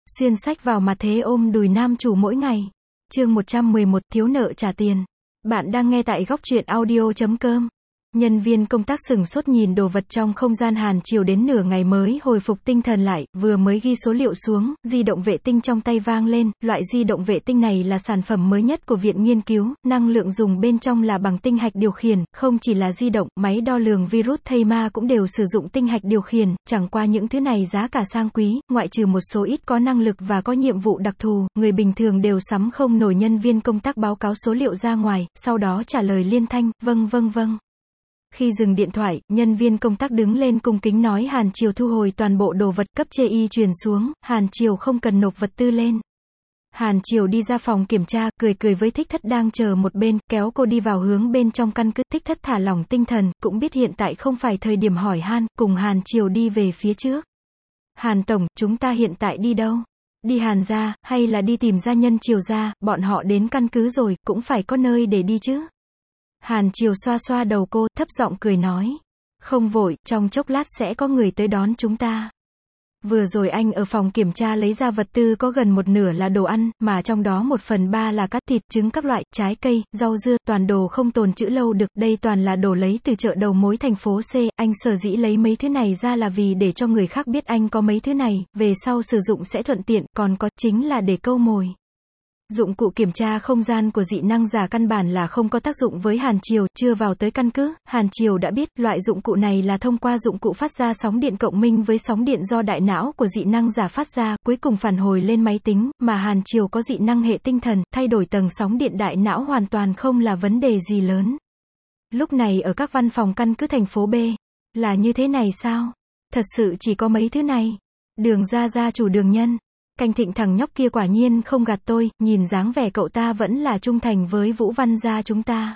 Xuyên sách vào mặt thế ôm đùi nam chủ mỗi ngày. Chương 111, thiếu nợ trả tiền. Bạn đang nghe tại goctruyện audio.com. Nhân viên công tác sửng sốt nhìn đồ vật trong không gian Hàn Triều đến nửa ngày mới hồi phục tinh thần lại, vừa mới ghi số liệu xuống, di động vệ tinh trong tay vang lên, loại di động vệ tinh này là sản phẩm mới nhất của viện nghiên cứu, năng lượng dùng bên trong là bằng tinh hạch điều khiển, không chỉ là di động, máy đo lường virus thây ma cũng đều sử dụng tinh hạch điều khiển, chẳng qua những thứ này giá cả sang quý, ngoại trừ một số ít có năng lực và có nhiệm vụ đặc thù, người bình thường đều sắm không nổi. Nhân viên công tác báo cáo số liệu ra ngoài, sau đó trả lời liên thanh, vâng. Khi dừng điện thoại, nhân viên công tác đứng lên cung kính nói Hàn Triều thu hồi toàn bộ đồ vật, cấp chê y truyền xuống, Hàn Triều không cần nộp vật tư lên. Hàn Triều đi ra phòng kiểm tra, cười với Thích Thất đang chờ một bên, kéo cô đi vào hướng bên trong căn cứ. Thích Thất thả lỏng tinh thần, cũng biết hiện tại không phải thời điểm hỏi han, cùng Hàn Triều đi về phía trước. Hàn Tổng, chúng ta hiện tại đi đâu? Đi Hàn gia, hay là đi tìm gia nhân Triều gia? Bọn họ đến căn cứ rồi, cũng phải có nơi để đi chứ. Hàn Triều xoa đầu cô, thấp giọng cười nói. Không vội, trong chốc lát sẽ có người tới đón chúng ta. Vừa rồi anh ở phòng kiểm tra lấy ra vật tư có gần một nửa là đồ ăn, mà trong đó 1/3 là cắt thịt, trứng các loại, trái cây, rau dưa, toàn đồ không tồn trữ lâu được, đây toàn là đồ lấy từ chợ đầu mối thành phố C, anh sở dĩ lấy mấy thứ này ra là vì để cho người khác biết anh có mấy thứ này, về sau sử dụng sẽ thuận tiện, còn có, chính là để câu mồi. Dụng cụ kiểm tra không gian của dị năng giả căn bản là không có tác dụng với Hàn Triều, chưa vào tới căn cứ, Hàn Triều đã biết, loại dụng cụ này là thông qua dụng cụ phát ra sóng điện cộng minh với sóng điện do đại não của dị năng giả phát ra, cuối cùng phản hồi lên máy tính, mà Hàn Triều có dị năng hệ tinh thần, thay đổi tầng sóng điện đại não hoàn toàn không là vấn đề gì lớn. Lúc này ở các văn phòng căn cứ thành phố B, là như thế này sao? Thật sự chỉ có mấy thứ này? Đường gia chủ Đường Nhân. Canh Thịnh thằng nhóc kia quả nhiên không gạt tôi, nhìn dáng vẻ cậu ta vẫn là trung thành với Vũ Văn gia chúng ta.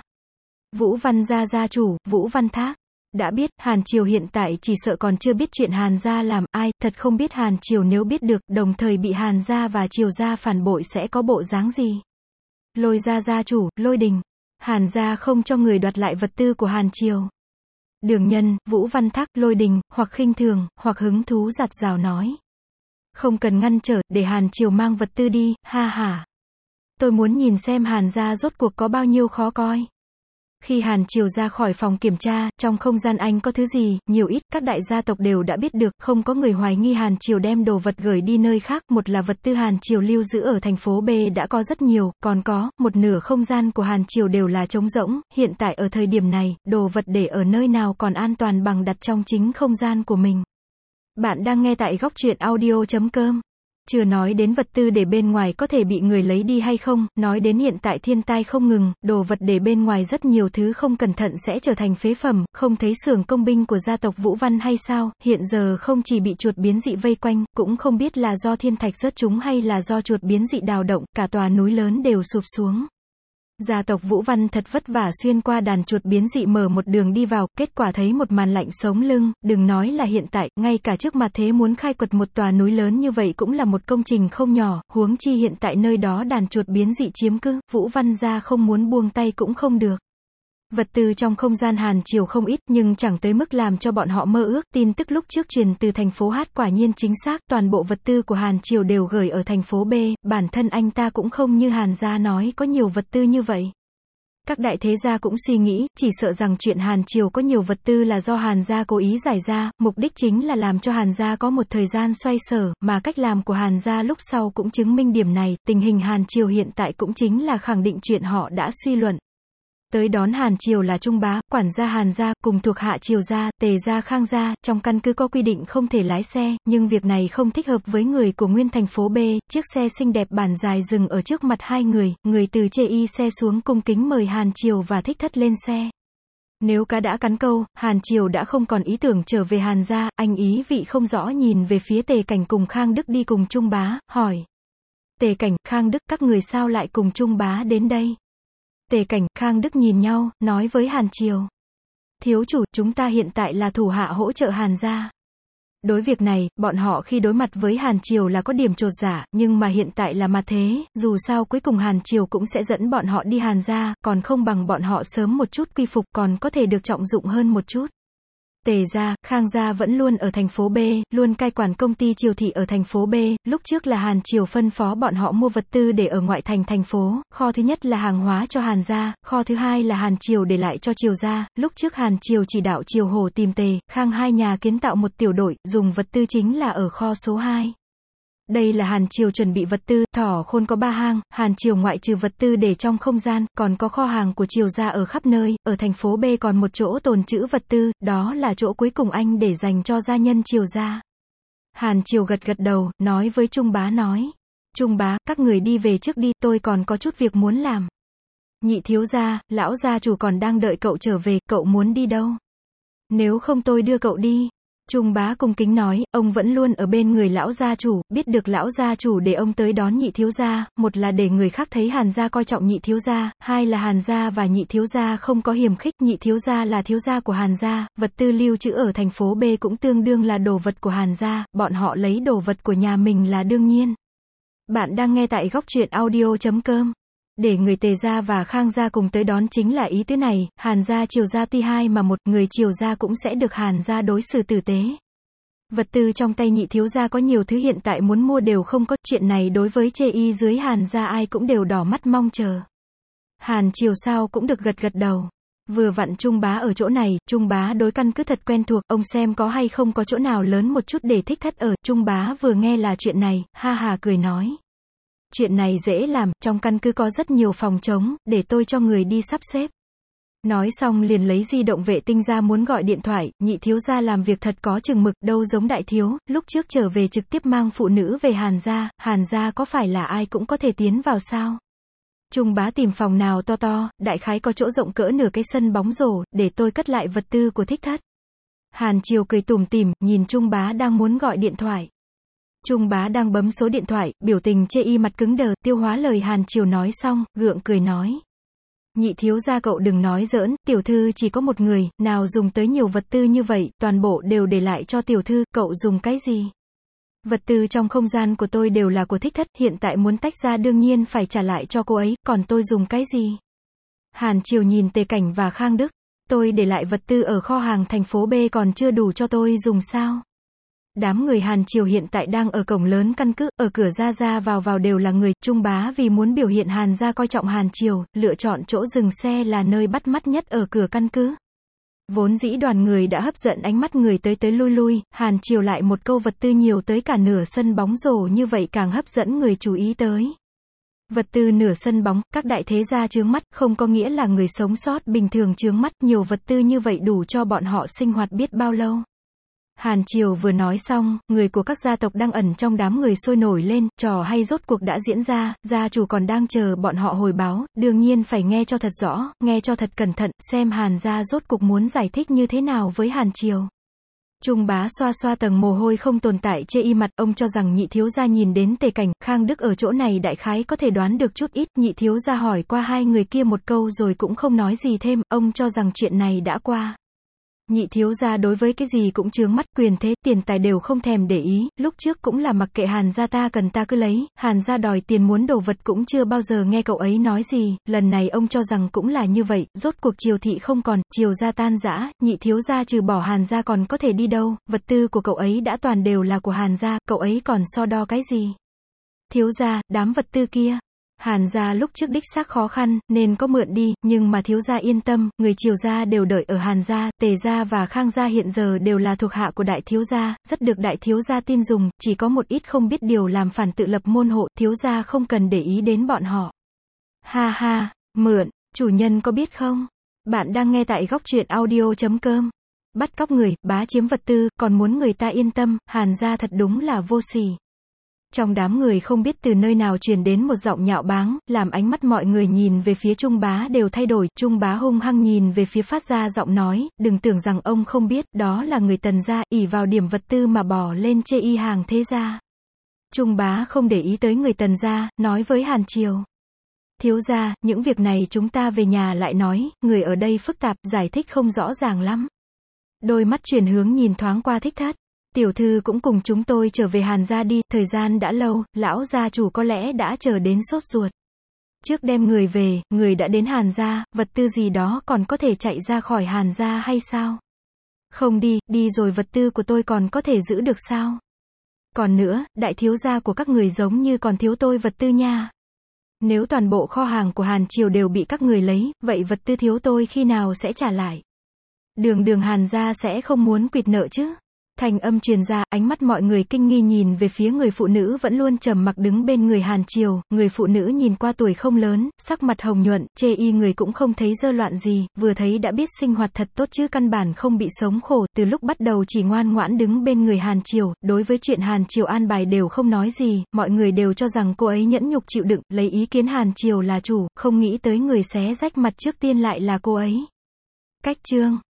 Vũ Văn gia gia chủ, Vũ Văn Thác. Đã biết, Hàn Triều hiện tại chỉ sợ còn chưa biết chuyện Hàn gia làm, ai, thật không biết Hàn Triều nếu biết được, đồng thời bị Hàn gia và Triều gia phản bội sẽ có bộ dáng gì. Lôi gia gia chủ, Lôi Đình. Hàn gia không cho người đoạt lại vật tư của Hàn Triều. Đường Nhân, Vũ Văn Thác, Lôi Đình, hoặc khinh thường, hoặc hứng thú giặt rào nói. Không cần ngăn trở, để Hàn Triều mang vật tư đi, ha ha. Tôi muốn nhìn xem Hàn gia rốt cuộc có bao nhiêu khó coi. Khi Hàn Triều ra khỏi phòng kiểm tra, trong không gian anh có thứ gì, nhiều ít, các đại gia tộc đều đã biết được, không có người hoài nghi Hàn Triều đem đồ vật gửi đi nơi khác, một là vật tư Hàn Triều lưu giữ ở thành phố B đã có rất nhiều, còn có, một nửa không gian của Hàn Triều đều là trống rỗng, hiện tại ở thời điểm này, đồ vật để ở nơi nào còn an toàn bằng đặt trong chính không gian của mình. Bạn đang nghe tại goctruyện audio.com. Chưa nói đến vật tư để bên ngoài có thể bị người lấy đi hay không, nói đến hiện tại thiên tai không ngừng, đồ vật để bên ngoài rất nhiều thứ không cẩn thận sẽ trở thành phế phẩm, không thấy xưởng công binh của gia tộc Vũ Văn hay sao, hiện giờ không chỉ bị chuột biến dị vây quanh, cũng không biết là do thiên thạch rớt chúng hay là do chuột biến dị đào động, cả tòa núi lớn đều sụp xuống. Gia tộc Vũ Văn thật vất vả xuyên qua đàn chuột biến dị mở một đường đi vào, kết quả thấy một màn lạnh sống lưng, đừng nói là hiện tại, ngay cả trước mặt thế muốn khai quật một tòa núi lớn như vậy cũng là một công trình không nhỏ, huống chi hiện tại nơi đó đàn chuột biến dị chiếm cứ, Vũ Văn gia không muốn buông tay cũng không được. Vật tư trong không gian Hàn Triều không ít, nhưng chẳng tới mức làm cho bọn họ mơ ước, tin tức lúc trước truyền từ thành phố H quả nhiên chính xác, toàn bộ vật tư của Hàn Triều đều gửi ở thành phố B, bản thân anh ta cũng không như Hàn gia nói có nhiều vật tư như vậy. Các đại thế gia cũng suy nghĩ, chỉ sợ rằng chuyện Hàn Triều có nhiều vật tư là do Hàn gia cố ý giải ra, mục đích chính là làm cho Hàn gia có một thời gian xoay sở, mà cách làm của Hàn gia lúc sau cũng chứng minh điểm này, tình hình Hàn Triều hiện tại cũng chính là khẳng định chuyện họ đã suy luận. Tới đón Hàn Triều là Trung bá, quản gia Hàn gia, cùng thuộc hạ Triều gia, Tề gia Khang gia, trong căn cứ có quy định không thể lái xe, nhưng việc này không thích hợp với người của nguyên thành phố B, chiếc xe xinh đẹp bản dài dừng ở trước mặt hai người từ chê y xe xuống cung kính mời Hàn Triều và Thích Thất lên xe. Nếu cá đã cắn câu, Hàn Triều đã không còn ý tưởng trở về Hàn gia, anh ý vị không rõ nhìn về phía Tề Cảnh cùng Khang Đức đi cùng Trung bá, hỏi. Tề Cảnh, Khang Đức, các người sao lại cùng Trung bá đến đây? Tề Cảnh, Khang Đức nhìn nhau, nói với Hàn Triều. Thiếu chủ, chúng ta hiện tại là thủ hạ hỗ trợ Hàn gia. Đối việc này, bọn họ khi đối mặt với Hàn Triều là có điểm chột dạ, nhưng mà hiện tại là mặt thế, dù sao cuối cùng Hàn Triều cũng sẽ dẫn bọn họ đi Hàn gia, còn không bằng bọn họ sớm một chút quy phục, còn có thể được trọng dụng hơn một chút. Tề gia, Khang gia vẫn luôn ở thành phố B, luôn cai quản công ty Triều thị ở thành phố B, lúc trước là Hàn Triều phân phó bọn họ mua vật tư để ở ngoại thành thành phố, kho thứ nhất là hàng hóa cho Hàn gia, kho thứ hai là Hàn Triều để lại cho Triều gia, lúc trước Hàn Triều chỉ đạo Triều Hổ tìm Tề, Khang hai nhà kiến tạo một tiểu đội, dùng vật tư chính là ở kho số 2. Đây là Hàn Triều chuẩn bị vật tư, Thỏ Khôn có 3 hang, Hàn Triều ngoại trừ vật tư để trong không gian, còn có kho hàng của Triều gia ở khắp nơi, ở thành phố B còn một chỗ tồn trữ vật tư, đó là chỗ cuối cùng anh để dành cho gia nhân Triều gia. Hàn Triều gật gật đầu, nói với Trung Bá nói. Trung Bá, các người đi về trước đi, tôi còn có chút việc muốn làm. Nhị thiếu gia, lão gia chủ còn đang đợi cậu trở về, cậu muốn đi đâu? Nếu không tôi đưa cậu đi. Trung Bá cung kính nói, ông vẫn luôn ở bên người lão gia chủ, biết được lão gia chủ để ông tới đón nhị thiếu gia, một là để người khác thấy Hàn gia coi trọng nhị thiếu gia, hai là Hàn gia và nhị thiếu gia không có hiềm khích, nhị thiếu gia là thiếu gia của Hàn gia, vật tư lưu trữ ở thành phố B cũng tương đương là đồ vật của Hàn gia, bọn họ lấy đồ vật của nhà mình là đương nhiên. Bạn đang nghe tại góc truyện audio.com. Để người Tề gia và Khang gia cùng tới đón chính là ý tứ này, Hàn gia Triều gia tuy hai mà một, người Triều gia cũng sẽ được Hàn gia đối xử tử tế. Vật tư trong tay nhị thiếu gia có nhiều thứ hiện tại muốn mua đều không có, chuyện này đối với chê y dưới Hàn gia ai cũng đều đỏ mắt mong chờ. Hàn Triều sao cũng được gật gật đầu. Vừa vặn Trung Bá ở chỗ này, Trung Bá đối căn cứ thật quen thuộc, ông xem có hay không có chỗ nào lớn một chút để thích thất ở, Trung Bá vừa nghe là chuyện này, ha hà cười nói. Chuyện này dễ làm, trong căn cứ có rất nhiều phòng trống, để tôi cho người đi sắp xếp. Nói xong liền lấy di động vệ tinh ra muốn gọi điện thoại, nhị thiếu gia làm việc thật có chừng mực, đâu giống đại thiếu, lúc trước trở về trực tiếp mang phụ nữ về Hàn gia có phải là ai cũng có thể tiến vào sao? Trung Bá tìm phòng nào to to, đại khái có chỗ rộng cỡ nửa cái sân bóng rổ, để tôi cất lại vật tư của thích thất. Hàn Triều cười tủm tỉm, nhìn Trung Bá đang muốn gọi điện thoại. Trung Bá đang bấm số điện thoại, biểu tình chê y mặt cứng đờ, tiêu hóa lời Hàn Triều nói xong, gượng cười nói. Nhị thiếu gia cậu đừng nói giỡn, tiểu thư chỉ có một người, nào dùng tới nhiều vật tư như vậy, toàn bộ đều để lại cho tiểu thư, cậu dùng cái gì? Vật tư trong không gian của tôi đều là của thích thất, hiện tại muốn tách ra đương nhiên phải trả lại cho cô ấy, còn tôi dùng cái gì? Hàn Triều nhìn Tề Cảnh và Khang Đức, tôi để lại vật tư ở kho hàng thành phố B còn chưa đủ cho tôi dùng sao? Đám người Hàn Triều hiện tại đang ở cổng lớn căn cứ, ở cửa ra vào đều là người, Trung Bá vì muốn biểu hiện Hàn gia coi trọng Hàn Triều, lựa chọn chỗ dừng xe là nơi bắt mắt nhất ở cửa căn cứ. Vốn dĩ đoàn người đã hấp dẫn ánh mắt người tới lui, Hàn Triều lại một câu vật tư nhiều tới cả nửa sân bóng rổ như vậy càng hấp dẫn người chú ý tới. Vật tư nửa sân bóng, các đại thế gia chướng mắt, không có nghĩa là người sống sót bình thường chướng mắt, nhiều vật tư như vậy đủ cho bọn họ sinh hoạt biết bao lâu. Hàn Triều vừa nói xong, người của các gia tộc đang ẩn trong đám người sôi nổi lên, trò hay rốt cuộc đã diễn ra, gia chủ còn đang chờ bọn họ hồi báo, đương nhiên phải nghe cho thật rõ, nghe cho thật cẩn thận, xem Hàn gia rốt cuộc muốn giải thích như thế nào với Hàn Triều. Trung Bá xoa xoa tầng mồ hôi không tồn tại chê y mặt, ông cho rằng nhị thiếu gia nhìn đến Tề Cảnh, Khang Đức ở chỗ này đại khái có thể đoán được chút ít, nhị thiếu gia hỏi qua hai người kia một câu rồi cũng không nói gì thêm, ông cho rằng chuyện này đã qua. Nhị thiếu gia đối với cái gì cũng chướng mắt, quyền thế, tiền tài đều không thèm để ý, lúc trước cũng là mặc kệ Hàn gia ta cần ta cứ lấy, Hàn gia đòi tiền muốn đồ vật cũng chưa bao giờ nghe cậu ấy nói gì, lần này ông cho rằng cũng là như vậy, rốt cuộc Triều thị không còn, Triều gia tan rã, nhị thiếu gia trừ bỏ Hàn gia còn có thể đi đâu, vật tư của cậu ấy đã toàn đều là của Hàn gia, cậu ấy còn so đo cái gì? Thiếu gia, đám vật tư kia. Hàn gia lúc trước đích xác khó khăn, nên có mượn đi, nhưng mà thiếu gia yên tâm, người Triều gia đều đợi ở Hàn gia, Tề gia và Khang gia hiện giờ đều là thuộc hạ của đại thiếu gia, rất được đại thiếu gia tin dùng, chỉ có một ít không biết điều làm phản tự lập môn hộ, thiếu gia không cần để ý đến bọn họ. Ha ha, mượn, chủ nhân có biết không? Bạn đang nghe tại góc truyện audio.com. Bắt cóc người, bá chiếm vật tư, còn muốn người ta yên tâm, Hàn gia thật đúng là vô sỉ. Trong đám người không biết từ nơi nào truyền đến một giọng nhạo báng, làm ánh mắt mọi người nhìn về phía Trung Bá đều thay đổi, Trung Bá hung hăng nhìn về phía phát ra giọng nói, đừng tưởng rằng ông không biết, đó là người Tần gia, ỷ vào điểm vật tư mà bỏ lên chê y hàng thế gia. Trung Bá không để ý tới người Tần gia, nói với Hàn Triều. Thiếu gia, những việc này chúng ta về nhà lại nói, người ở đây phức tạp, giải thích không rõ ràng lắm. Đôi mắt chuyển hướng nhìn thoáng qua Thích Thất. Tiểu thư cũng cùng chúng tôi trở về Hàn gia đi, thời gian đã lâu, lão gia chủ có lẽ đã chờ đến sốt ruột. Trước đem người về, người đã đến Hàn gia, vật tư gì đó còn có thể chạy ra khỏi Hàn gia hay sao? Không đi, đi rồi vật tư của tôi còn có thể giữ được sao? Còn nữa, đại thiếu gia của các người giống như còn thiếu tôi vật tư nha. Nếu toàn bộ kho hàng của Hàn Triều đều bị các người lấy, vậy vật tư thiếu tôi khi nào sẽ trả lại? Đường Hàn gia sẽ không muốn quỵt nợ chứ? Thành âm truyền ra, ánh mắt mọi người kinh nghi nhìn về phía người phụ nữ vẫn luôn trầm mặc đứng bên người Hàn Triều, người phụ nữ nhìn qua tuổi không lớn, sắc mặt hồng nhuận, chê y người cũng không thấy dơ loạn gì, vừa thấy đã biết sinh hoạt thật tốt chứ căn bản không bị sống khổ, từ lúc bắt đầu chỉ ngoan ngoãn đứng bên người Hàn Triều, đối với chuyện Hàn Triều an bài đều không nói gì, mọi người đều cho rằng cô ấy nhẫn nhục chịu đựng, lấy ý kiến Hàn Triều là chủ, không nghĩ tới người xé rách mặt trước tiên lại là cô ấy. Cách chương